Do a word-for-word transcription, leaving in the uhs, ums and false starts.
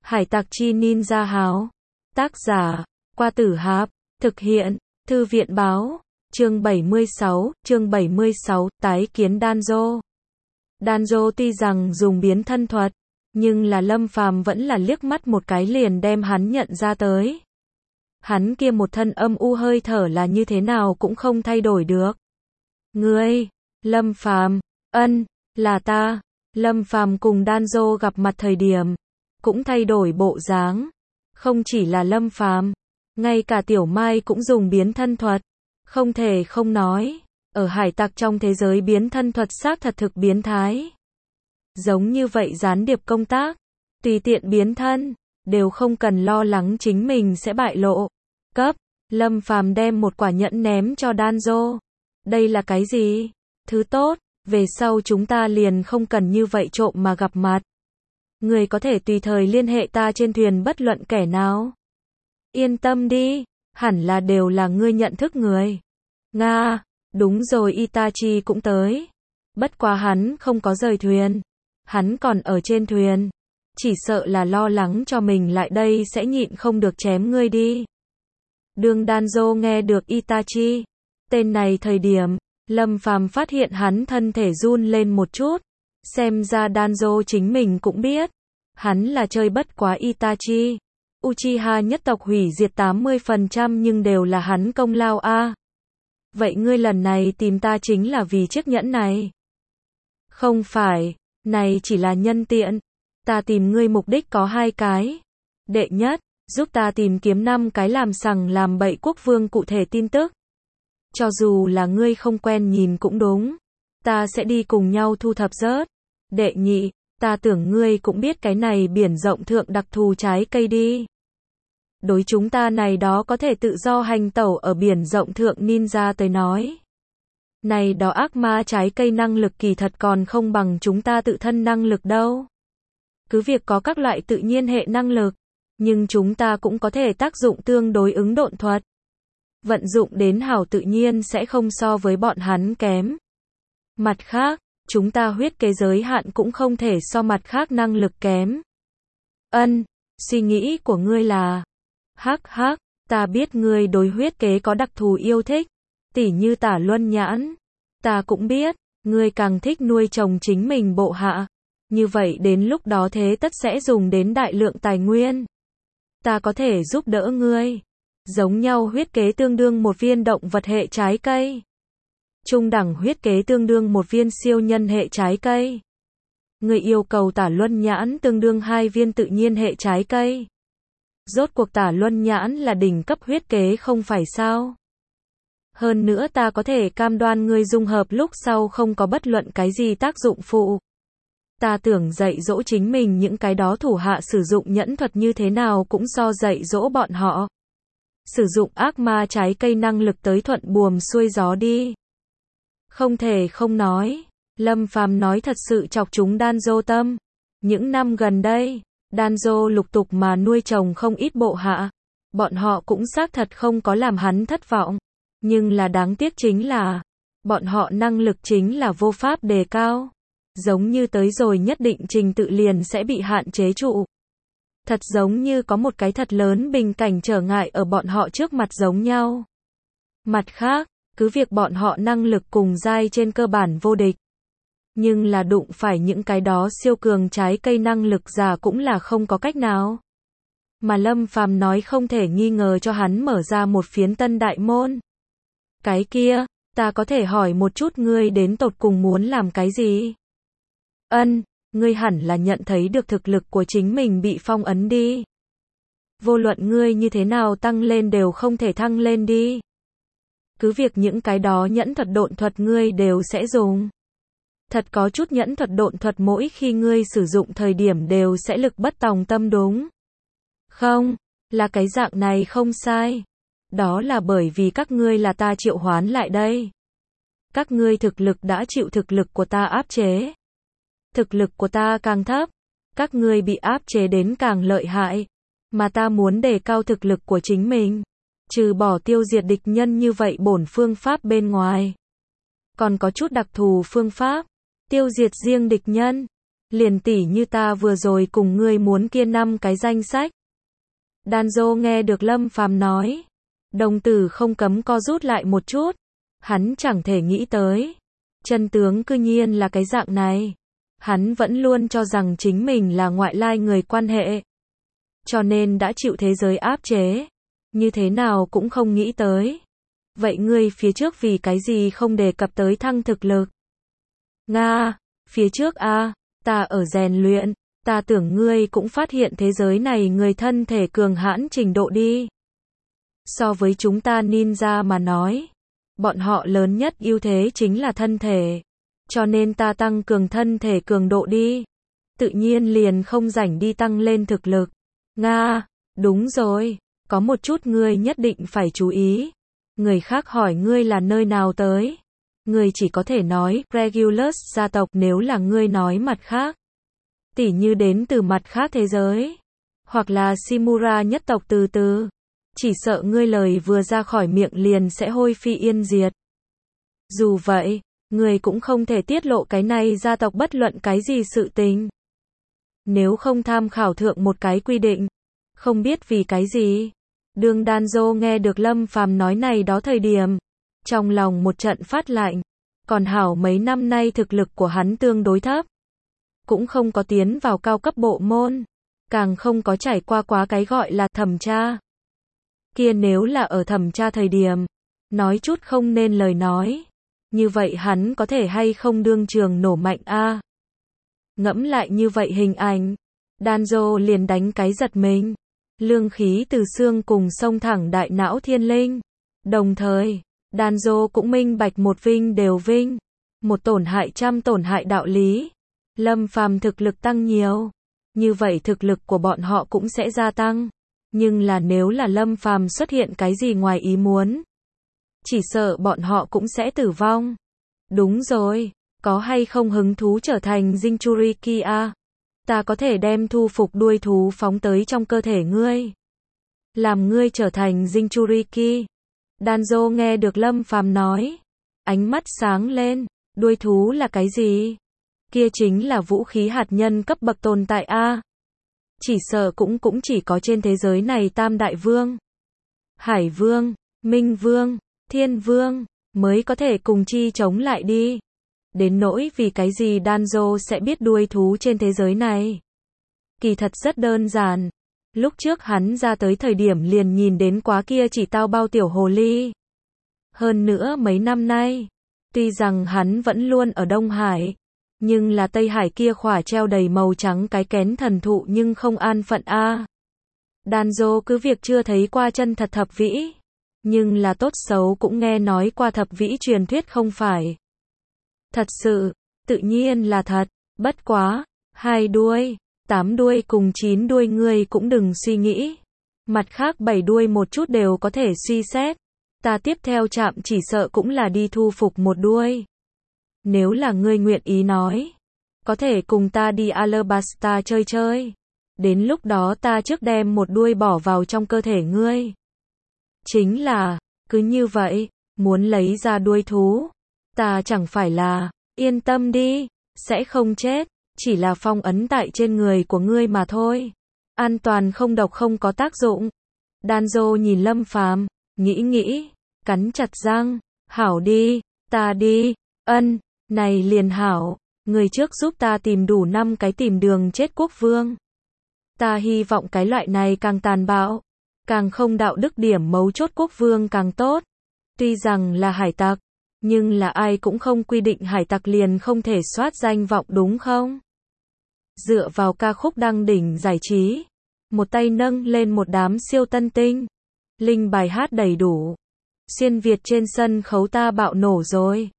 Hải tặc chi ninja háo. Tác giả, Qua Tử Hạp. Thực hiện, Thư viện báo. Chương bảy mươi sáu, chương bảy mươi sáu, tái kiến Danzo. Danzo tuy rằng dùng biến thân thuật, nhưng là Lâm Phàm vẫn là liếc mắt một cái liền đem hắn nhận ra tới. Hắn kia một thân âm u hơi thở là như thế nào cũng không thay đổi được. Ngươi, Lâm Phàm, ân, là ta. Lâm Phàm cùng Danzo gặp mặt thời điểm, cũng thay đổi bộ dáng. Không chỉ là Lâm Phàm, ngay cả Tiểu Mai cũng dùng biến thân thuật. Không thể không nói, ở hải tặc trong thế giới biến thân thuật xác thật thực biến thái. Giống như vậy gián điệp công tác, tùy tiện biến thân, đều không cần lo lắng chính mình sẽ bại lộ. Cấp, Lâm Phàm đem một quả nhẫn ném cho Danzo. Đây là cái gì? Thứ tốt, về sau chúng ta liền không cần như vậy trộm mà gặp mặt. Người có thể tùy thời liên hệ ta trên thuyền bất luận kẻ nào. Yên tâm đi, hẳn là đều là ngươi nhận thức người. Nga, đúng rồi, Itachi cũng tới. Bất quá hắn không có rời thuyền. Hắn còn ở trên thuyền. Chỉ sợ là lo lắng cho mình lại đây sẽ nhịn không được chém ngươi đi. Đường Danzo nghe được Itachi tên này thời điểm, Lâm Phàm phát hiện hắn thân thể run lên một chút. Xem ra Danzo chính mình cũng biết. Hắn là chơi bất quá Itachi. Uchiha nhất tộc hủy diệt tám mươi phần trăm nhưng đều là hắn công lao a. Vậy ngươi lần này tìm ta chính là vì chiếc nhẫn này? Không phải, này chỉ là nhân tiện. Ta tìm ngươi mục đích có hai cái. Đệ nhất, giúp ta tìm kiếm năm cái làm sằng làm bậy quốc vương cụ thể tin tức. Cho dù là ngươi không quen nhìn cũng đúng. Ta sẽ đi cùng nhau thu thập rớt. Đệ nhị, ta tưởng ngươi cũng biết cái này biển rộng thượng đặc thù trái cây đi. Đối chúng ta này đó có thể tự do hành tẩu ở biển rộng thượng ninja tới nói. Này đó ác ma trái cây năng lực kỳ thật còn không bằng chúng ta tự thân năng lực đâu. Cứ việc có các loại tự nhiên hệ năng lực, nhưng chúng ta cũng có thể tác dụng tương đối ứng độn thuật. Vận dụng đến hảo tự nhiên sẽ không so với bọn hắn kém. Mặt khác, chúng ta huyết kế giới hạn cũng không thể so mặt khác năng lực kém. Ân, suy nghĩ của ngươi là... Hắc hắc, ta biết ngươi đối huyết kế có đặc thù yêu thích, tỉ như Tả Luân Nhãn. Ta cũng biết, ngươi càng thích nuôi trồng chính mình bộ hạ. Như vậy đến lúc đó thế tất sẽ dùng đến đại lượng tài nguyên. Ta có thể giúp đỡ ngươi. Giống nhau huyết kế tương đương một viên động vật hệ trái cây. Trung đẳng huyết kế tương đương một viên siêu nhân hệ trái cây. Ngươi yêu cầu Tả Luân Nhãn tương đương hai viên tự nhiên hệ trái cây. Rốt cuộc Tả Luân Nhãn là đỉnh cấp huyết kế không phải sao? Hơn nữa ta có thể cam đoan ngươi dung hợp lúc sau không có bất luận cái gì tác dụng phụ. Ta tưởng dạy dỗ chính mình những cái đó thủ hạ sử dụng nhẫn thuật như thế nào cũng so dạy dỗ bọn họ. Sử dụng ác ma trái cây năng lực tới thuận buồm xuôi gió đi. Không thể không nói, Lâm Phàm nói thật sự chọc chúng Danzo tâm. Những năm gần đây, Danzo lục tục mà nuôi trồng không ít bộ hạ. Bọn họ cũng xác thật không có làm hắn thất vọng. Nhưng là đáng tiếc chính là, bọn họ năng lực chính là vô pháp đề cao. Giống như tới rồi nhất định trình tự liền sẽ bị hạn chế trụ. Thật giống như có một cái thật lớn bình cảnh trở ngại ở bọn họ trước mặt giống nhau. Mặt khác, cứ việc bọn họ năng lực cùng giai trên cơ bản vô địch. Nhưng là đụng phải những cái đó siêu cường trái cây năng lực giả cũng là không có cách nào. Mà Lâm Phàm nói không thể nghi ngờ cho hắn mở ra một phiến tân đại môn. Cái kia, ta có thể hỏi một chút ngươi đến tột cùng muốn làm cái gì? Ân, ngươi hẳn là nhận thấy được thực lực của chính mình bị phong ấn đi. Vô luận ngươi như thế nào tăng lên đều không thể thăng lên đi. Cứ việc những cái đó nhẫn thuật độn thuật ngươi đều sẽ dùng. Thật có chút nhẫn thuật độn thuật mỗi khi ngươi sử dụng thời điểm đều sẽ lực bất tòng tâm đúng. Không, là cái dạng này không sai. Đó là bởi vì các ngươi là ta triệu hoán lại đây. Các ngươi thực lực đã chịu thực lực của ta áp chế. Thực lực của ta càng thấp, các ngươi bị áp chế đến càng lợi hại. Mà ta muốn đề cao thực lực của chính mình. Trừ bỏ tiêu diệt địch nhân như vậy bổn phương pháp bên ngoài. Còn có chút đặc thù phương pháp. Tiêu diệt riêng địch nhân. Liền tỉ như ta vừa rồi cùng ngươi muốn kia năm cái danh sách. Danzo nghe được Lâm Phàm nói, đồng tử không cấm co rút lại một chút. Hắn chẳng thể nghĩ tới, chân tướng cư nhiên là cái dạng này. Hắn vẫn luôn cho rằng chính mình là ngoại lai người quan hệ, cho nên đã chịu thế giới áp chế, như thế nào cũng không nghĩ tới. Vậy ngươi phía trước vì cái gì không đề cập tới thăng thực lực? Nga, phía trước a, ta ở rèn luyện, ta tưởng ngươi cũng phát hiện thế giới này người thân thể cường hãn trình độ đi. So với chúng ta ninja mà nói, bọn họ lớn nhất ưu thế chính là thân thể, cho nên ta tăng cường thân thể cường độ đi, tự nhiên liền không rảnh đi tăng lên thực lực. Nga, đúng rồi, có một chút ngươi nhất định phải chú ý. Người khác hỏi ngươi là nơi nào tới, ngươi chỉ có thể nói Regulus gia tộc. Nếu là ngươi nói mặt khác, tỉ như đến từ mặt khác thế giới, hoặc là Shimura nhất tộc từ từ, chỉ sợ ngươi lời vừa ra khỏi miệng liền sẽ hôi phi yên diệt. Dù vậy, ngươi cũng không thể tiết lộ cái này gia tộc bất luận cái gì sự tình. Nếu không tham khảo thượng một cái quy định, không biết vì cái gì. Đương Danzo nghe được Lâm Phàm nói này đó thời điểm, trong lòng một trận phát lạnh. Còn hảo mấy năm nay thực lực của hắn tương đối thấp, cũng không có tiến vào cao cấp bộ môn, càng không có trải qua quá cái gọi là thẩm tra. Kia nếu là ở thẩm tra thời điểm, nói chút không nên lời nói, như vậy hắn có thể hay không đương trường nổ mạnh a? Ngẫm lại như vậy hình ảnh, Danzo liền đánh cái giật mình. Lương khí từ xương cùng xông thẳng đại não thiên linh. Đồng thời, Danzo cũng minh bạch một vinh đều vinh, một tổn hại trăm tổn hại đạo lý. Lâm Phàm thực lực tăng nhiều, như vậy thực lực của bọn họ cũng sẽ gia tăng. Nhưng là nếu là Lâm Phàm xuất hiện cái gì ngoài ý muốn, chỉ sợ bọn họ cũng sẽ tử vong. Đúng rồi, có hay không hứng thú trở thành Jinchuriki a? Ta có thể đem thu phục đuôi thú phóng tới trong cơ thể ngươi, làm ngươi trở thành Jinchuriki. Danzo nghe được Lâm Phàm nói, ánh mắt sáng lên. Đuôi thú là cái gì? Kia chính là vũ khí hạt nhân cấp bậc tồn tại a. Chỉ sợ cũng cũng chỉ có trên thế giới này Tam Đại Vương, Hải Vương, Minh Vương, Thiên Vương mới có thể cùng chi chống lại đi. Đến nỗi vì cái gì Danzo sẽ biết đuôi thú trên thế giới này? Kỳ thật rất đơn giản. Lúc trước hắn ra tới thời điểm liền nhìn đến quá kia chỉ tao bao tiểu hồ ly. Hơn nữa mấy năm nay, tuy rằng hắn vẫn luôn ở Đông Hải, nhưng là Tây Hải kia khỏa treo đầy màu trắng cái kén thần thụ nhưng không an phận a. Danzo cứ việc chưa thấy qua chân thật thập vĩ, nhưng là tốt xấu cũng nghe nói qua thập vĩ truyền thuyết không phải. Thật sự, tự nhiên là thật, bất quá, hai đuôi, tám đuôi cùng chín đuôi ngươi cũng đừng suy nghĩ. Mặt khác bảy đuôi một chút đều có thể suy xét. Ta tiếp theo chạm chỉ sợ cũng là đi thu phục một đuôi. Nếu là ngươi nguyện ý nói, có thể cùng ta đi Alabasta chơi chơi. Đến lúc đó ta trước đem một đuôi bỏ vào trong cơ thể ngươi. Chính là, cứ như vậy, muốn lấy ra đuôi thú, ta chẳng phải là, yên tâm đi, sẽ không chết, chỉ là phong ấn tại trên người của ngươi mà thôi. An toàn không độc không có tác dụng. Danzo nhìn Lâm Phàm, nghĩ nghĩ, cắn chặt răng, hảo đi, ta đi, ân, này liền hảo, người trước giúp ta tìm đủ năm cái tìm đường chết quốc vương. Ta hy vọng cái loại này càng tàn bạo, càng không đạo đức điểm mấu chốt quốc vương càng tốt. Tuy rằng là hải tặc, nhưng là ai cũng không quy định hải tặc liền không thể soát danh vọng đúng không? Dựa vào ca khúc đăng đỉnh giải trí, một tay nâng lên một đám siêu tân tinh, linh bài hát đầy đủ. Xuyên Việt trên sân khấu ta bạo nổ rồi.